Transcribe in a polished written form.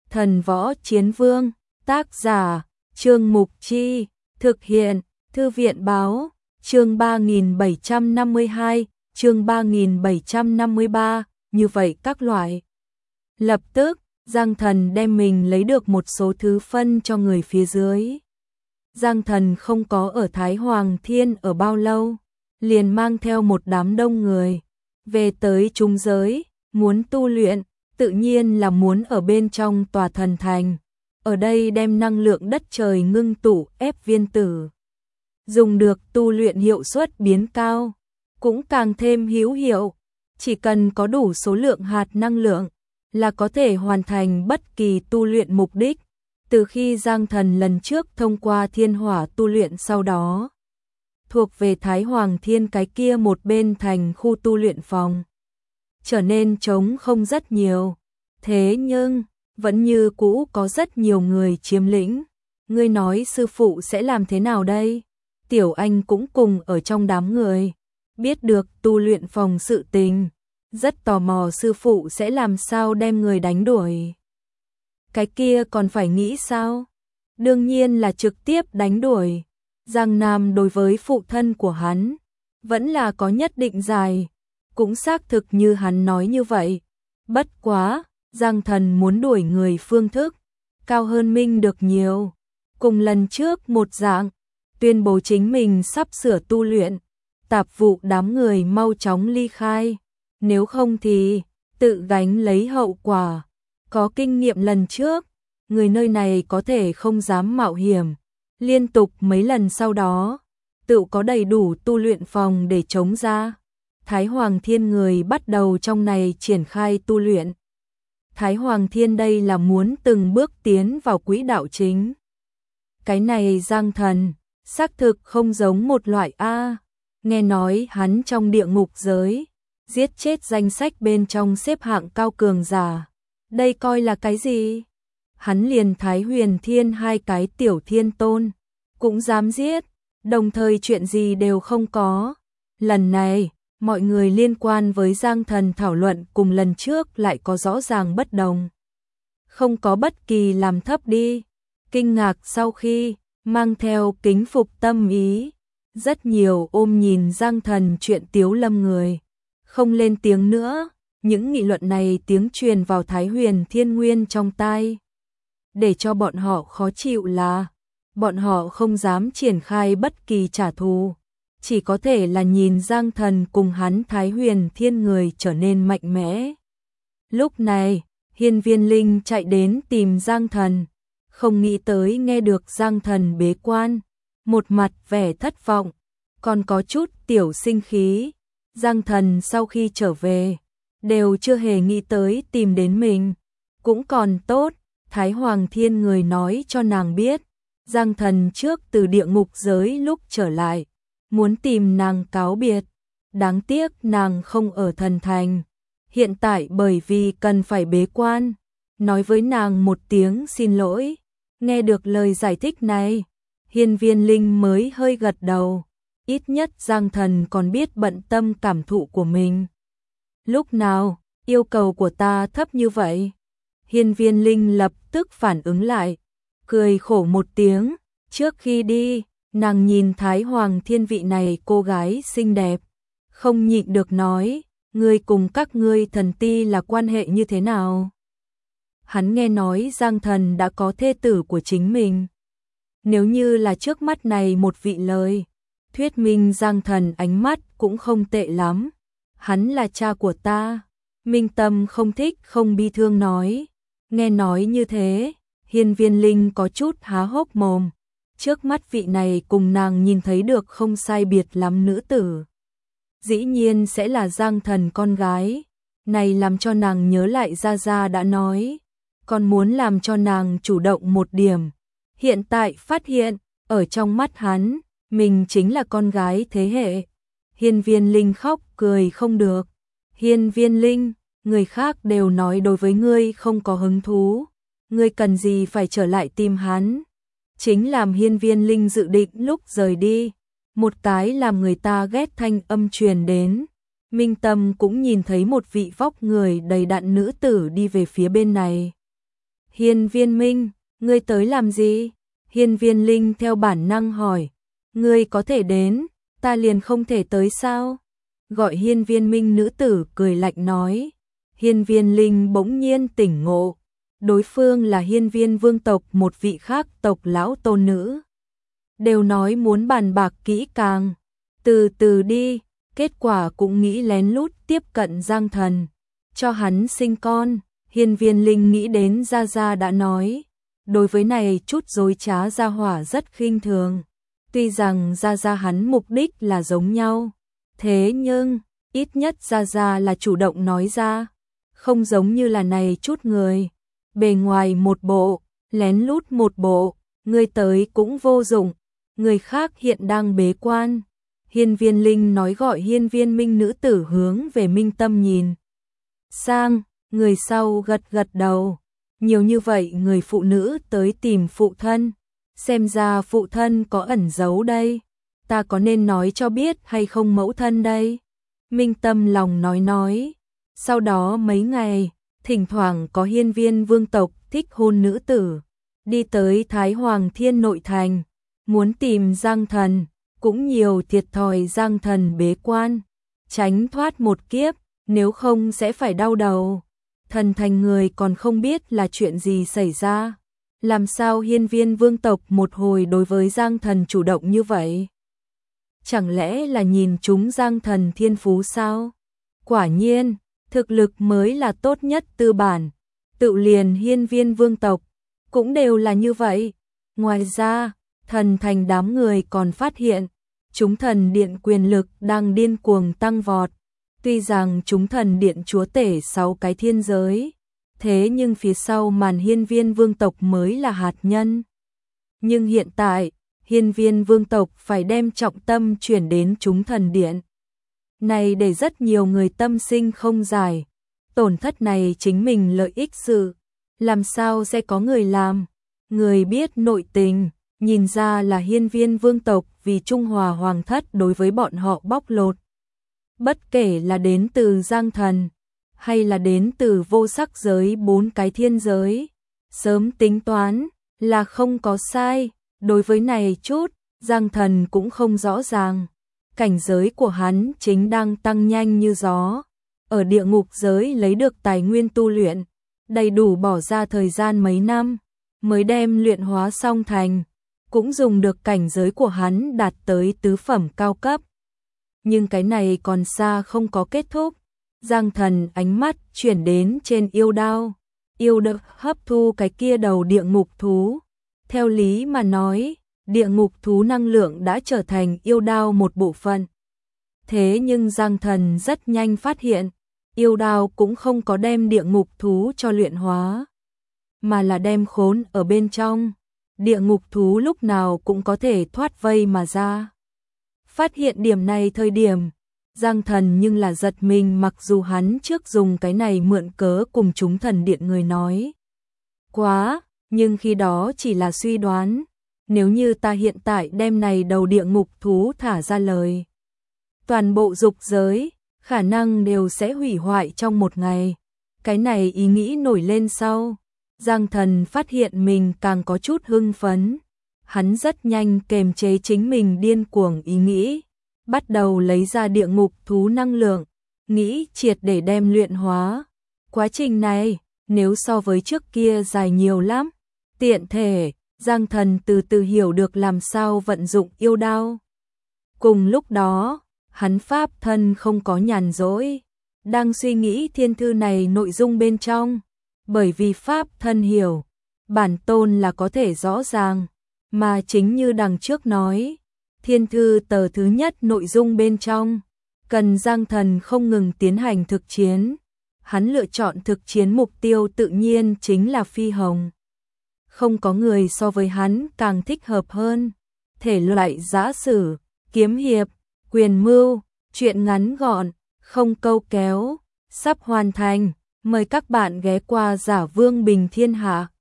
Thần Võ Chiến Vương, tác giả, Trương Mục Chi, thực hiện, Thư viện báo, chương 3752, chương 3753, như vậy các loại. Lập tức, Giang Thần đem mình lấy được một số thứ phân cho người phía dưới. Giang Thần không có ở Thái Hoàng Thiên ở bao lâu, liền mang theo một đám đông người, về tới trung giới, muốn tu luyện, tự nhiên là muốn ở bên trong tòa thần thành. Ở đây đem năng lượng đất trời ngưng tụ ép viên tử. Dùng được tu luyện hiệu suất biến cao, cũng càng thêm hữu hiệu. Chỉ cần có đủ số lượng hạt năng lượng, là có thể hoàn thành bất kỳ tu luyện mục đích. Từ khi Giang Thần lần trước thông qua thiên hỏa tu luyện sau đó, thuộc về Thái Hoàng Thiên cái kia một bên thành khu tu luyện phòng, trở nên trống không rất nhiều. Thế nhưng, vẫn như cũ có rất nhiều người chiếm lĩnh. Ngươi nói sư phụ sẽ làm thế nào đây? Tiểu Anh cũng cùng ở trong đám người, biết được tu luyện phòng sự tình, rất tò mò sư phụ sẽ làm sao đem người đánh đuổi. Cái kia còn phải nghĩ sao? Đương nhiên là trực tiếp đánh đuổi. Giang Nam đối với phụ thân của hắn, vẫn là có nhất định dài, cũng xác thực như hắn nói như vậy. Bất quá, Giang Thần muốn đuổi người phương thức, cao hơn Minh được nhiều. Cùng lần trước một dạng, tuyên bố chính mình sắp sửa tu luyện, tạp vụ đám người mau chóng ly khai. Nếu không thì, tự gánh lấy hậu quả. Có kinh nghiệm lần trước, người nơi này có thể không dám mạo hiểm. Liên tục mấy lần sau đó, tự có đầy đủ tu luyện phòng để chống ra. Thái Hoàng Thiên người bắt đầu trong này triển khai tu luyện. Thái Hoàng Thiên đây là muốn từng bước tiến vào quỹ đạo chính. Cái này Giang Thần, xác thực không giống một loại A. Nghe nói hắn trong địa ngục giới, giết chết danh sách bên trong xếp hạng cao cường giả. Đây coi là cái gì? Hắn liền Thái Huyền Thiên hai cái tiểu thiên tôn, cũng dám giết, đồng thời chuyện gì đều không có. Lần này, mọi người liên quan với Giang Thần thảo luận cùng lần trước lại có rõ ràng bất đồng. Không có bất kỳ làm thấp đi, kinh ngạc sau khi, mang theo kính phục tâm ý. Rất nhiều ôm nhìn Giang Thần chuyện tiếu lâm người, không lên tiếng nữa. Những nghị luận này tiếng truyền vào Thái Huyền Thiên Nguyên trong tai. Để cho bọn họ khó chịu là, bọn họ không dám triển khai bất kỳ trả thù. Chỉ có thể là nhìn Giang Thần cùng hắn Thái Huyền Thiên người trở nên mạnh mẽ. Lúc này, Hiên Viên Linh chạy đến tìm Giang Thần. Không nghĩ tới nghe được Giang Thần bế quan. Một mặt vẻ thất vọng, còn có chút tiểu sinh khí. Giang Thần sau khi trở về, đều chưa hề nghĩ tới tìm đến mình. Cũng còn tốt, Thái Hoàng Thiên người nói cho nàng biết. Giang Thần trước từ địa ngục giới lúc trở lại, muốn tìm nàng cáo biệt. Đáng tiếc nàng không ở thần thành. Hiện tại bởi vì cần phải bế quan, nói với nàng một tiếng xin lỗi. Nghe được lời giải thích này, Hiên Viên Linh mới hơi gật đầu. Ít nhất Giang Thần còn biết bận tâm cảm thụ của mình. Lúc nào, yêu cầu của ta thấp như vậy? Hiên Viên Linh lập tức phản ứng lại, cười khổ một tiếng. Trước khi đi, nàng nhìn Thái Hoàng Thiên vị này cô gái xinh đẹp, không nhịn được nói, ngươi cùng các ngươi thần ti là quan hệ như thế nào? Hắn nghe nói Giang Thần đã có thê tử của chính mình. Nếu như là trước mắt này một vị lời, thuyết minh Giang Thần ánh mắt cũng không tệ lắm. Hắn là cha của ta. Minh Tâm không thích không bi thương nói. Nghe nói như thế, Hiên Viên Linh có chút há hốc mồm. Trước mắt vị này cùng nàng nhìn thấy được không sai biệt lắm nữ tử, dĩ nhiên sẽ là Giang Thần con gái. Này làm cho nàng nhớ lại Gia Gia đã nói, còn muốn làm cho nàng chủ động một điểm. Hiện tại phát hiện, ở trong mắt hắn, mình chính là con gái thế hệ. Hiên Viên Linh khóc cười không được. Hiên Viên Linh, người khác đều nói đối với ngươi không có hứng thú, ngươi cần gì phải trở lại tìm hắn? Chính làm Hiên Viên Linh dự định lúc rời đi, một cái làm người ta ghét thanh âm truyền đến. Minh Tâm cũng nhìn thấy một vị vóc người đầy đặn nữ tử đi về phía bên này. Hiên Viên Minh, ngươi tới làm gì? Hiên Viên Linh theo bản năng hỏi, ngươi có thể đến, ta liền không thể tới sao? Gọi Hiên Viên Minh nữ tử cười lạnh nói. Hiên Viên Linh bỗng nhiên tỉnh ngộ, đối phương là Hiên Viên vương tộc một vị khác tộc lão tôn nữ. Đều nói muốn bàn bạc kỹ càng, từ từ đi, kết quả cũng nghĩ lén lút tiếp cận Giang Thần, cho hắn sinh con. Hiên Viên Linh nghĩ đến Gia Gia đã nói, đối với này chút dối trá gia hỏa rất khinh thường. Tuy rằng Gia Gia hắn mục đích là giống nhau, thế nhưng ít nhất Gia Gia là chủ động nói ra, không giống như là này chút người, bề ngoài một bộ, lén lút một bộ, người tới cũng vô dụng, người khác hiện đang bế quan. Hiên Viên Linh nói gọi Hiên Viên Minh nữ tử hướng về Minh Tâm nhìn sang, người sau gật gật đầu. Nhiều như vậy người phụ nữ tới tìm phụ thân, xem ra phụ thân có ẩn giấu đây, ta có nên nói cho biết hay không mẫu thân đây? Minh Tâm lòng nói. Sau đó mấy ngày, thỉnh thoảng có hiên viên vương tộc thích hôn nữ tử, đi tới Thái Hoàng Thiên Nội Thành, muốn tìm Giang Thần, cũng nhiều thiệt thòi Giang Thần bế quan, tránh thoát một kiếp, nếu không sẽ phải đau đầu. Thần thành người còn không biết là chuyện gì xảy ra, làm sao hiên viên vương tộc một hồi đối với Giang Thần chủ động như vậy? Chẳng lẽ là nhìn chúng Giang Thần thiên phú sao? Quả nhiên, thực lực mới là tốt nhất tư bản, tự liền hiên viên vương tộc, cũng đều là như vậy. Ngoài ra, thần thành đám người còn phát hiện, chúng thần điện quyền lực đang điên cuồng tăng vọt. Tuy rằng chúng thần điện chúa tể 6 cái thiên giới, thế nhưng phía sau màn hiên viên vương tộc mới là hạt nhân. Nhưng hiện tại, hiên viên vương tộc phải đem trọng tâm chuyển đến chúng thần điện. Này để rất nhiều người tâm sinh không giải, tổn thất này chính mình lợi ích sự, làm sao sẽ có người làm? Người biết nội tình, nhìn ra là hiên viên vương tộc vì Trung Hòa Hoàng thất đối với bọn họ bóc lột. Bất kể là đến từ Giang Thần, hay là đến từ vô sắc giới 4 cái thiên giới, sớm tính toán là không có sai. Đối với này chút, Giang Thần cũng không rõ ràng. Cảnh giới của hắn chính đang tăng nhanh như gió. Ở địa ngục giới lấy được tài nguyên tu luyện, đầy đủ bỏ ra thời gian mấy năm, mới đem luyện hóa xong thành, cũng dùng được cảnh giới của hắn đạt tới tứ phẩm cao cấp. Nhưng cái này còn xa không có kết thúc. Giang Thần ánh mắt chuyển đến trên yêu đao, yêu được hấp thu cái kia đầu địa ngục thú. Theo lý mà nói, địa ngục thú năng lượng đã trở thành yêu đao một bộ phận. Thế nhưng Giang Thần rất nhanh phát hiện, yêu đao cũng không có đem địa ngục thú cho luyện hóa, mà là đem khốn ở bên trong. Địa ngục thú lúc nào cũng có thể thoát vây mà ra. Phát hiện điểm này thời điểm, Giang Thần nhưng là giật mình, mặc dù hắn trước dùng cái này mượn cớ cùng chúng thần điện người nói quá, nhưng khi đó chỉ là suy đoán. Nếu như ta hiện tại đem này đầu địa ngục thú thả ra lời, toàn bộ dục giới khả năng đều sẽ hủy hoại trong một ngày. Cái này ý nghĩ nổi lên sau, Giang Thần phát hiện mình càng có chút hưng phấn. Hắn rất nhanh kềm chế chính mình điên cuồng ý nghĩ, bắt đầu lấy ra địa ngục thú năng lượng, nghĩ triệt để đem luyện hóa. Quá trình này, nếu so với trước kia dài nhiều lắm. Tiện thể, Giang Thần từ từ hiểu được làm sao vận dụng yêu đao. Cùng lúc đó, hắn pháp thân không có nhàn rỗi, đang suy nghĩ thiên thư này nội dung bên trong. Bởi vì pháp thân hiểu, bản tôn là có thể rõ ràng, mà chính như đằng trước nói, thiên thư tờ thứ nhất nội dung bên trong, cần Giang Thần không ngừng tiến hành thực chiến. Hắn lựa chọn thực chiến mục tiêu tự nhiên chính là Phi Hồng. Không có người so với hắn càng thích hợp hơn. Thể loại giã sử, kiếm hiệp, quyền mưu, truyện ngắn gọn, không câu kéo, sắp hoàn thành. Mời các bạn ghé qua Giả Vương Bình Thiên Hạ.